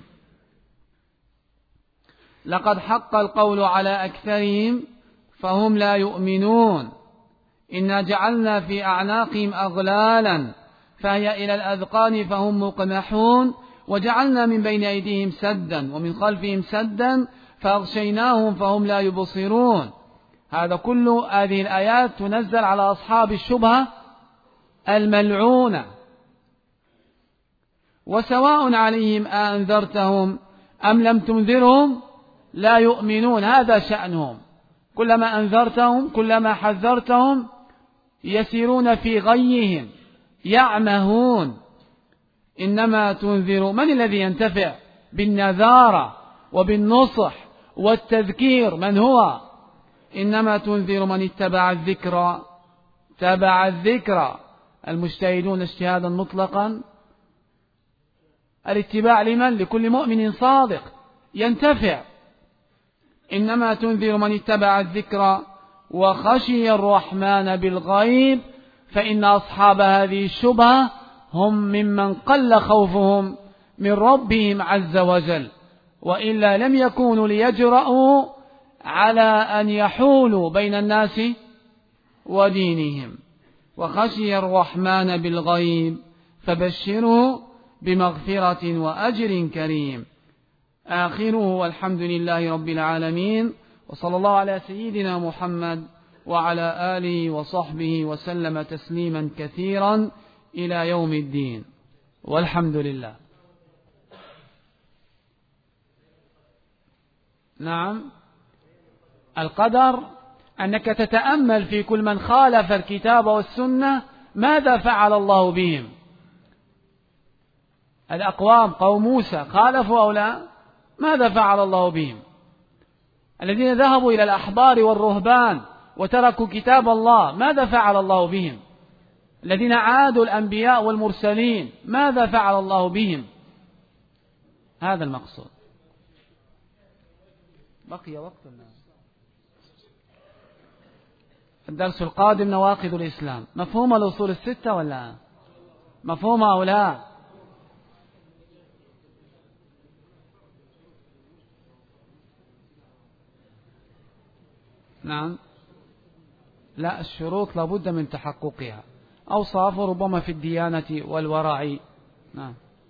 [SPEAKER 1] لقد حق القول على أكثرهم فهم لا يؤمنون، إنا جعلنا في أعناقهم أغلالا فهي إلى الأذقان فهم مقمحون، وجعلنا من بين أيديهم سدا ومن خلفهم سدا فأغشيناهم فهم لا يبصرون. هذا كل هذه الآيات تنزل على أصحاب الشبهة الملعونة. وسواء عليهم أأنذرتهم أم لم تنذرهم لا يؤمنون، هذا شأنهم، كلما أنذرتهم كلما حذرتهم يسيرون في غيهم يعمهون. إنما تنذر من الذي ينتفع بالنذارة وبالنصح والتذكير؟ من هو؟ إنما تنذر من اتبع الذكر. تبع الذكر المجتهدون اجتهادا مطلقا، الاتباع لمن؟ لكل مؤمن صادق ينتفع. إنما تنذر من اتبع الذكر وخشي الرحمن بالغيب، فإن أصحاب هذه الشبهة هم ممن قل خوفهم من ربهم عز وجل، وإلا لم يكونوا ليجرؤوا على أن يحولوا بين الناس ودينهم. وخشي الرحمن بالغيب فبشره بمغفرة وأجر كريم. آخره والحمد لله رب العالمين، وصلى الله على سيدنا محمد وعلى آله وصحبه وسلم تسليما كثيرا إلى يوم الدين، والحمد لله. نعم، القدر أنك تتأمل في كل من خالف الكتاب والسنة ماذا فعل الله بهم. الأقوام قوم موسى خالفوا أو لا؟ ماذا فعل الله بهم؟ الذين ذهبوا إلى الأحبار والرهبان وتركوا كتاب الله ماذا فعل الله بهم؟ الذين عادوا الأنبياء والمرسلين ماذا فعل الله بهم؟ هذا المقصود. بقي وقت. الدرس القادم نواقض الإسلام. مفهوم الأصول الستة ولا مفهوم أو لا؟ نعم، لا، الشروط لابد من تحققها. أوصاف ربما في الديانة والورع. نعم.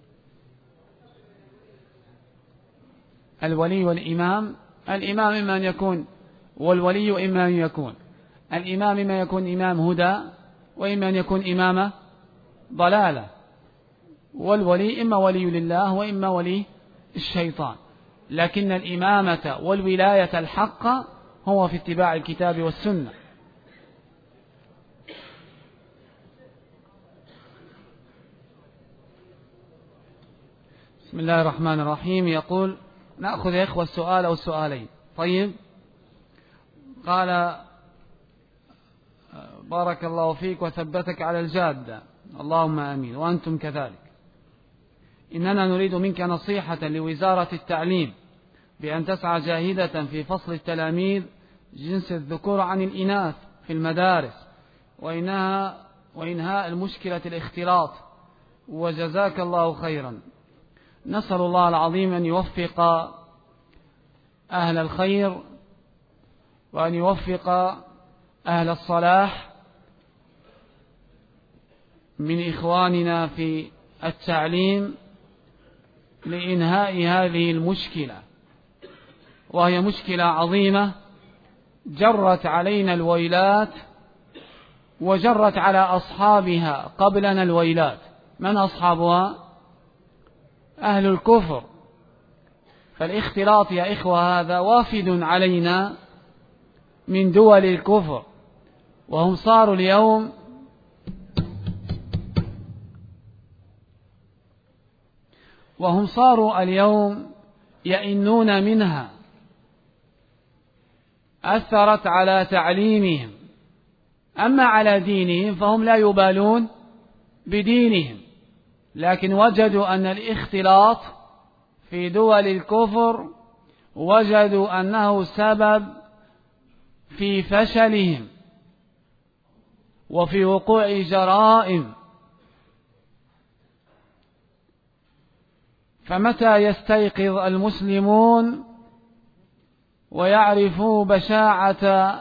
[SPEAKER 1] الولي والإمام، الإمام إما أن يكون، والولي إما أن يكون. الإمام إما يكون إمام هدى، وإما أن يكون إمام ضلالة. والولي إما ولي لله وإما ولي الشيطان. لكن الإمامة والولاية الحق هو في اتباع الكتاب والسنة. بسم الله الرحمن الرحيم. يقول: نأخذ يا إخوة السؤال أو السؤالين. طيب، قال: بارك الله فيك وثبتك على الجادة، اللهم آمين، وأنتم كذلك. إننا نريد منك نصيحة لوزارة التعليم بأن تسعى جاهدة في فصل التلاميذ جنس الذكور عن الإناث في المدارس، وإنهاء المشكلة الاختلاط، وجزاك الله خيرا. نسأل الله العظيم أن يوفق أهل الخير وأن يوفق أهل الصلاح من إخواننا في التعليم لإنهاء هذه المشكلة، وهي مشكلة عظيمة جرت علينا الويلات وجرت على أصحابها قبلنا الويلات. من أصحابها؟ أهل الكفر. فالاختلاط يا إخوة هذا وافد علينا من دول الكفر، وهم صاروا اليوم يئنون منها. أثرت على تعليمهم. أما على دينهم فهم لا يبالون بدينهم، لكن وجدوا أن الاختلاط في دول الكفر وجدوا أنه سبب في فشلهم وفي وقوع جرائم. فمتى يستيقظ المسلمون ويعرفوا بشاعة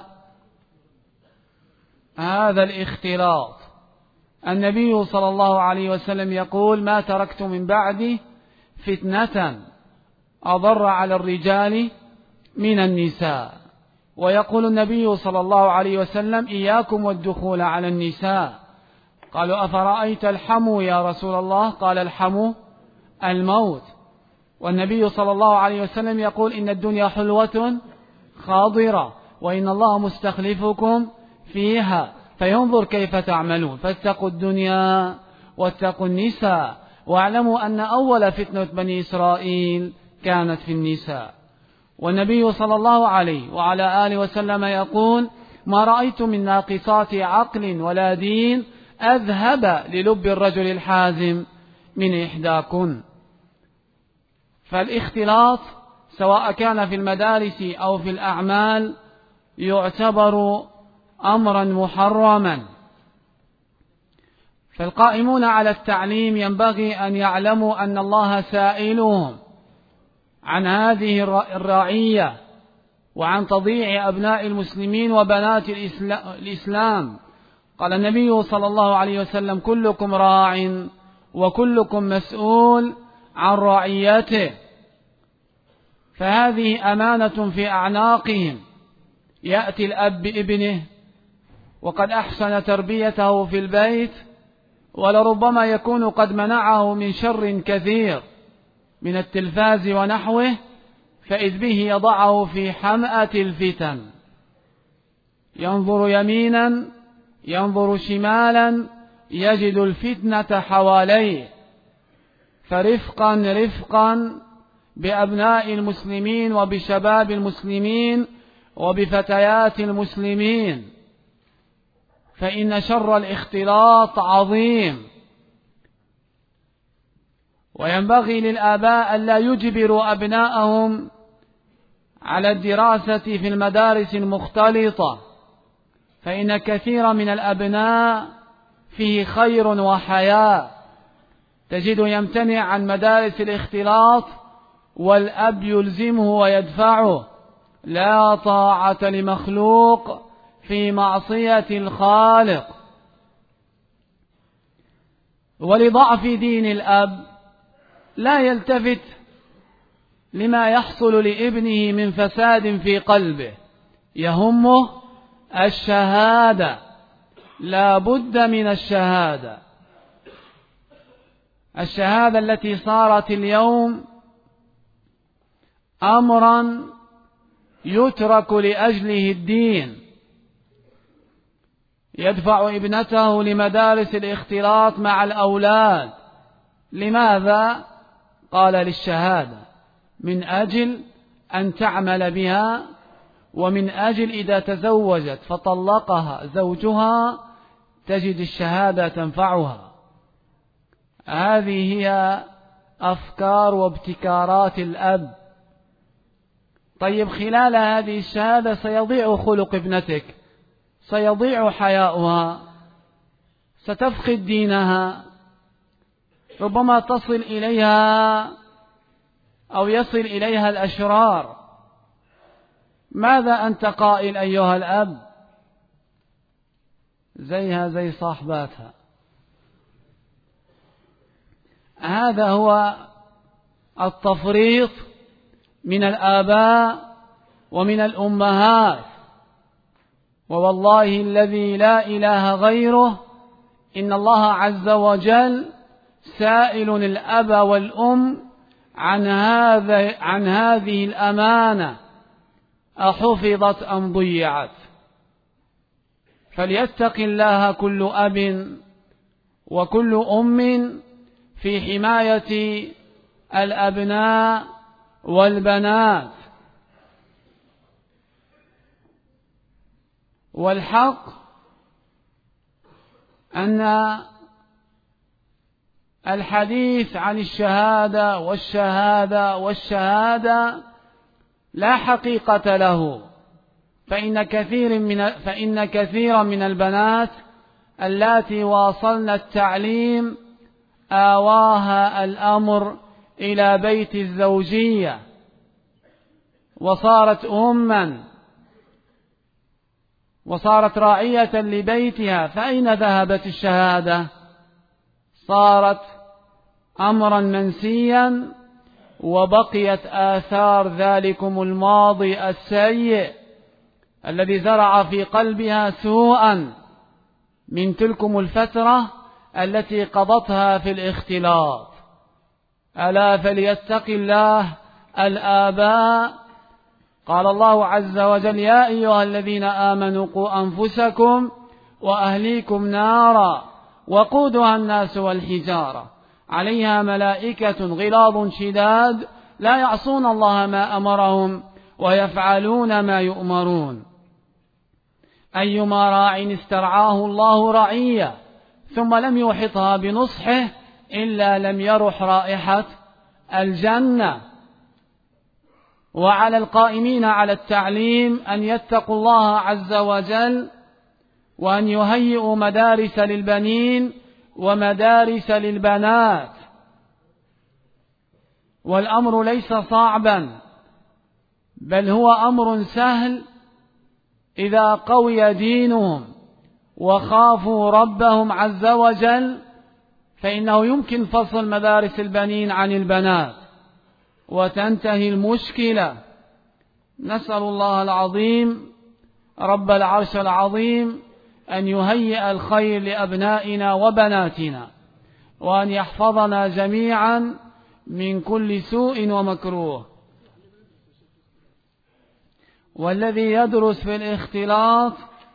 [SPEAKER 1] هذا الاختلاط؟ النبي صلى الله عليه وسلم يقول: ما تركت من بعدي فتنة أضر على الرجال من النساء. ويقول النبي صلى الله عليه وسلم: إياكم والدخول على النساء. قالوا: أفرأيت الحمو يا رسول الله؟ قال: الحمو الموت. والنبي صلى الله عليه وسلم يقول: إن الدنيا حلوة خاضرة، وإن الله مستخلفكم فيها فينظر كيف تعملون، فاتقوا الدنيا واتقوا النساء، واعلموا أن أول فتنة بني إسرائيل كانت في النساء. والنبي صلى الله عليه وعلى آله وسلم يقول: ما رأيت من ناقصات عقل ولا دين أذهب للب الرجل الحازم من إحداكن. فالاختلاط سواء كان في المدارس أو في الأعمال يعتبر أمرا محرما. فالقائمون على التعليم ينبغي أن يعلموا أن الله سائلهم عن هذه الرعية وعن تضييع أبناء المسلمين وبنات الإسلام قال النبي صلى الله عليه وسلم: كلكم راع وكلكم مسؤول عن رعيته. فهذه أمانة في أعناقهم. يأتي الأب بابنه وقد أحسن تربيته في البيت، ولربما يكون قد منعه من شر كثير من التلفاز ونحوه، فإذ به يضعه في حمأة الفتن، ينظر يمينا ينظر شمالا يجد الفتنة حواليه. فرفقا رفقا بأبناء المسلمين وبشباب المسلمين وبفتيات المسلمين، فإن شر الاختلاط عظيم. وينبغي للآباء ألا يجبروا أبناءهم على الدراسة في المدارس المختلطة، فإن كثيرا من الأبناء فيه خير وحياء، تجد يمتنع عن مدارس الاختلاط والأب يلزمه ويدفعه. لا طاعة لمخلوق في معصية الخالق. ولضعف دين الأب لا يلتفت لما يحصل لابنه من فساد في قلبه، يهمه الشهادة، لا بد من الشهادة. الشهادة التي صارت اليوم أمرا يترك لأجله الدين. يدفع ابنته لمدارس الاختلاط مع الأولاد. لماذا؟ قال: للشهادة، من أجل أن تعمل بها، ومن أجل إذا تزوجت فطلقها زوجها تجد الشهادة تنفعها. هذه هي أفكار وابتكارات الأب. طيب، خلال هذه الشهادة سيضيع خلق ابنتك، سيضيع حياؤها، ستفقد دينها، ربما تصل إليها أو يصل إليها الأشرار. ماذا أنت قائل أيها الأب؟ زيها زي صاحباتها. هذا هو التفريط من الآباء ومن الأمهات. ووالله الذي لا إله غيره إن الله عز وجل سائل الأب والأم عن هذه الأمانة، أحفظت أم ضيعت؟ فليتق الله كل أب وكل أم في حماية الأبناء والبنات. والحق أن الحديث عن الشهادة والشهادة لا حقيقة له، فإن كثيرا من البنات اللاتي واصلن التعليم آواها الأمر إلى بيت الزوجية وصارت أمًا وصارت راعية لبيتها، فأين ذهبت الشهادة؟ صارت أمرا منسيا، وبقيت آثار ذلكم الماضي السيء الذي زرع في قلبها سوءا من تلكم الفترة التي قضتها في الاختلاط. ألا فليتق الله الآباء. قال الله عز وجل: يا أيها الذين آمنوا قوا أنفسكم وأهليكم نارا وقودها الناس والحجارة عليها ملائكة غلاظ شداد لا يعصون الله ما أمرهم ويفعلون ما يؤمرون. أيما راع استرعاه الله رعية ثم لم يحطها بنصحه إلا لم يرح رائحة الجنة. وعلى القائمين على التعليم أن يتقوا الله عز وجل، وأن يهيئوا مدارس للبنين ومدارس للبنات. والأمر ليس صعبا، بل هو أمر سهل إذا قوي دينهم وخافوا ربهم عز وجل فإنه يمكن فصل مدارس البنين عن البنات وتنتهي المشكلة. نسأل الله العظيم رب العرش العظيم أن يهيئ الخير لأبنائنا وبناتنا، وأن يحفظنا جميعا من كل سوء ومكروه. والذي يدرس في الاختلاط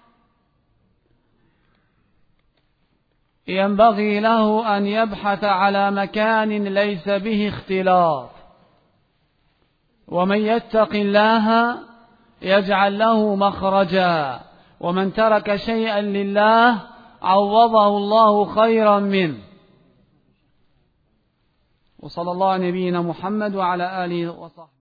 [SPEAKER 1] ينبغي له أن يبحث على مكان ليس به اختلاط، ومن يتق الله يجعل له مخرجا، ومن ترك شيئا لله عوضه الله خيرا منه. وصلى الله على نبينا محمد وعلى آله وصحبه.